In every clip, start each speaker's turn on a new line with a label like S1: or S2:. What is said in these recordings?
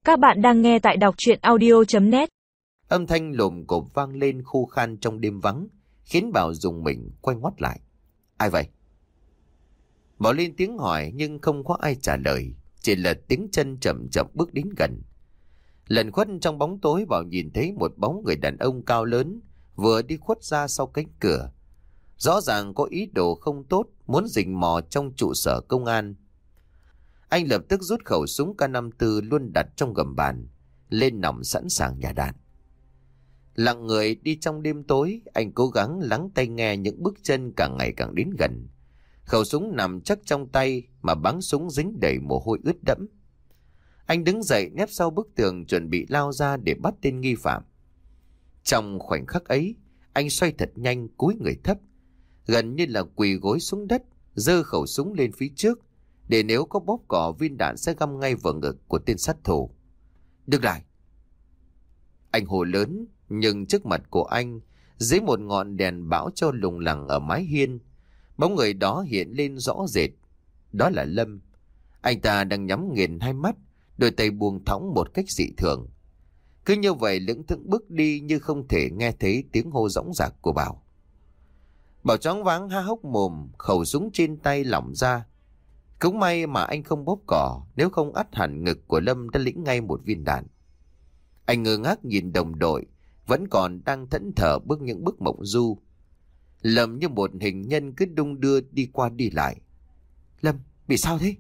S1: Các bạn đang nghe tại đọc truyện audio.net.
S2: Âm thanh lồm cộp vang lên khô khan trong đêm vắng, khiến Bảo rùng mình quay ngoắt lại. Ai vậy? Bảo lên tiếng hỏi nhưng không có ai trả lời, chỉ là tiếng chân chậm chậm bước đến gần. Lẩn khuất trong bóng tối, Bảo nhìn thấy một bóng người đàn ông cao lớn vừa đi khuất ra sau cánh cửa. Rõ ràng có ý đồ không tốt, muốn rình mò trong trụ sở công an. Anh lập tức rút khẩu súng K54 luôn đặt trong gầm bàn lên nòng sẵn sàng nhả đạn. Lặng người đi trong đêm tối, anh cố gắng lắng tai nghe những bước chân càng ngày càng đến gần. Khẩu súng nằm chắc trong tay mà bắn súng dính đầy mồ hôi ướt đẫm. Anh đứng dậy nép sau bức tường chuẩn bị lao ra để bắt tên nghi phạm. Trong khoảnh khắc ấy, anh xoay thật nhanh, cúi người thấp, gần như là quỳ gối xuống đất, giơ khẩu súng lên phía trước, để nếu có bóp cò viên đạn sẽ găm ngay vào ngực của tên sát thủ. Đứng lại! Anh hô lớn, nhưng trước mặt của anh, dưới một ngọn đèn bão cho lùng lẳng ở mái hiên, bóng người đó hiện lên rõ rệt. Đó là Lâm. Anh ta đang nhắm nghiền hai mắt, đôi tay buông thõng một cách dị thường. Cứ như vậy lững thững bước đi như không thể nghe thấy tiếng hô dõng dạc của Bảo. Bảo choáng váng há hốc mồm, khẩu súng trên tay lỏng ra. Cũng may mà anh không bóp cò, nếu không ắt hẳn ngực của Lâm đã lĩnh ngay một viên đạn. Anh ngơ ngác nhìn đồng đội, vẫn còn đang thẫn thờ bước những bước mộng du. Lâm như một hình nhân cứ đung đưa đi qua đi lại. Lâm, bị sao thế?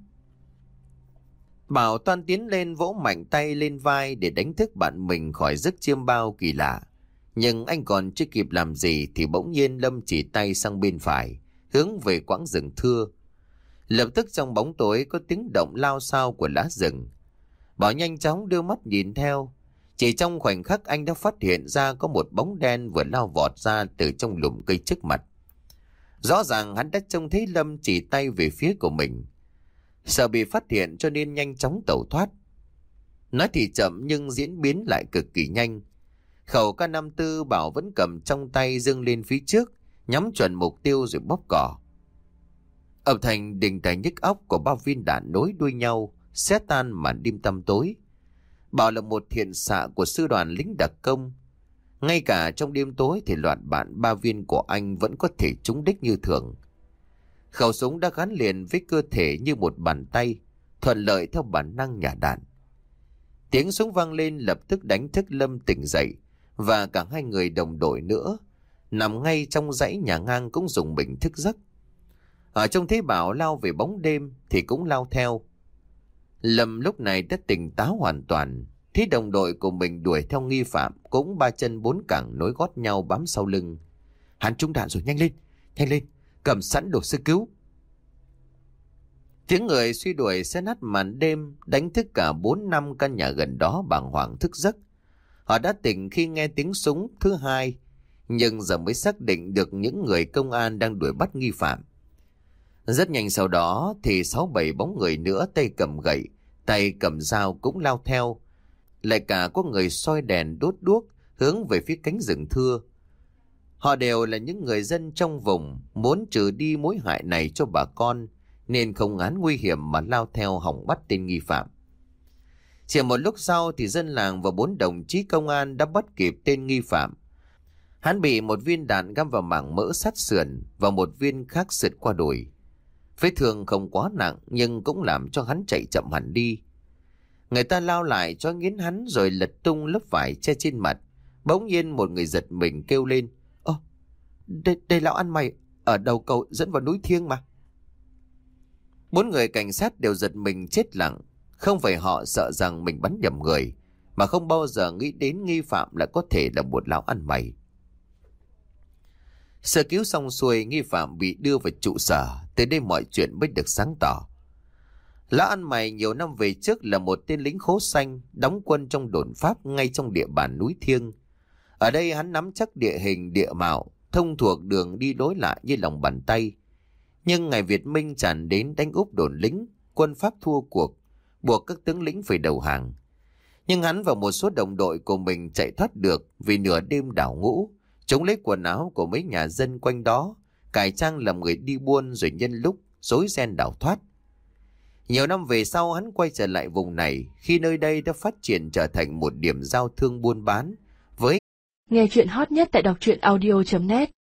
S2: Bảo toan tiến lên vỗ mạnh tay lên vai để đánh thức bạn mình khỏi giấc chiêm bao kỳ lạ. Nhưng anh còn chưa kịp làm gì thì bỗng nhiên Lâm chỉ tay sang bên phải, hướng về quãng rừng thưa. Lập tức trong bóng tối có tiếng động lao xao của lá rừng. Bảo nhanh chóng đưa mắt nhìn theo. Chỉ trong khoảnh khắc anh đã phát hiện ra có một bóng đen vừa lao vọt ra từ trong lùm cây trước mặt. Rõ ràng hắn đã trông thấy Lâm chỉ tay về phía của mình. Sợ bị phát hiện cho nên nhanh chóng tẩu thoát. Nói thì chậm nhưng diễn biến lại cực kỳ nhanh. Khẩu K54 Bảo vẫn cầm trong tay dâng lên phía trước, nhắm chuẩn mục tiêu rồi bóp cò. Âm thanh đình tài nhức óc của bao viên đạn nối đuôi nhau, xé tan màn đêm tăm tối. Bảo là một thiện xạ của sư đoàn lính đặc công. Ngay cả trong đêm tối thì loạt bạn ba viên của anh vẫn có thể trúng đích như thường. Khẩu súng đã gắn liền với cơ thể như một bàn tay, thuận lợi theo bản năng nhả đạn. Tiếng súng vang lên lập tức đánh thức Lâm tỉnh dậy, và cả hai người đồng đội nữa nằm ngay trong dãy nhà ngang cũng dùng mình thức giấc. Ở trong thế Bảo lao về bóng đêm thì cũng lao theo. Lâm lúc này đã tỉnh táo hoàn toàn, thấy đồng đội của mình đuổi theo nghi phạm cũng ba chân bốn cẳng nối gót nhau bám sau lưng. Hắn trúng đạn rồi, nhanh lên, cầm sẵn đồ sơ cứu. Tiếng người suy đuổi xé nát màn đêm, đánh thức cả 4-5 căn nhà gần đó bàng hoàng thức giấc. Họ đã tỉnh khi nghe tiếng súng thứ hai, nhưng giờ mới xác định được những người công an đang đuổi bắt nghi phạm. Rất nhanh sau đó thì 6-7 bóng người nữa tay cầm gậy, tay cầm dao cũng lao theo. Lại cả có người soi đèn đốt đuốc hướng về phía cánh rừng thưa. Họ đều là những người dân trong vùng, muốn trừ đi mối hại này cho bà con, nên không ngán nguy hiểm mà lao theo hòng bắt tên nghi phạm. Chỉ một lúc sau thì dân làng và 4 đồng chí công an đã bắt kịp tên nghi phạm. Hắn bị một viên đạn găm vào mảng mỡ sát sườn và một viên khác sượt qua đùi. Vết thương không quá nặng nhưng cũng làm cho hắn chạy chậm hẳn đi. Người ta lao lại cho nghiến hắn rồi lật tung lớp vải che trên mặt. Bỗng nhiên một người giật mình kêu lên: Ơ, đây lão ăn mày ở đầu cầu dẫn vào núi Thiêng mà. 4 người cảnh sát đều giật mình chết lặng. Không phải họ sợ rằng mình bắn nhầm người, mà không bao giờ nghĩ đến nghi phạm lại có thể là một lão ăn mày. Sơ cứu xong xuôi, nghi phạm bị đưa vào trụ sở. Tới đây mọi chuyện mới được sáng tỏ. Lão ăn mày nhiều năm về trước là một tên lính khố xanh đóng quân trong đồn Pháp ngay trong địa bàn núi Thiêng. Ở đây hắn nắm chắc địa hình địa mạo, thông thuộc đường đi lối lại như lòng bàn tay. Nhưng ngày Việt Minh tràn đến đánh úp đồn lính, quân Pháp thua cuộc, buộc các tướng lĩnh phải đầu hàng. Nhưng hắn và một số đồng đội của mình chạy thoát được vì nửa đêm đảo ngũ, chống lấy quần áo của mấy nhà dân quanh đó, cải trang làm người đi buôn rồi nhân lúc rối ren đảo thoát. Nhiều năm về sau hắn quay trở lại vùng này khi nơi đây đã phát triển trở thành một điểm giao thương buôn bán với
S3: Nghe chuyện hot nhất tại đọc truyện audio.net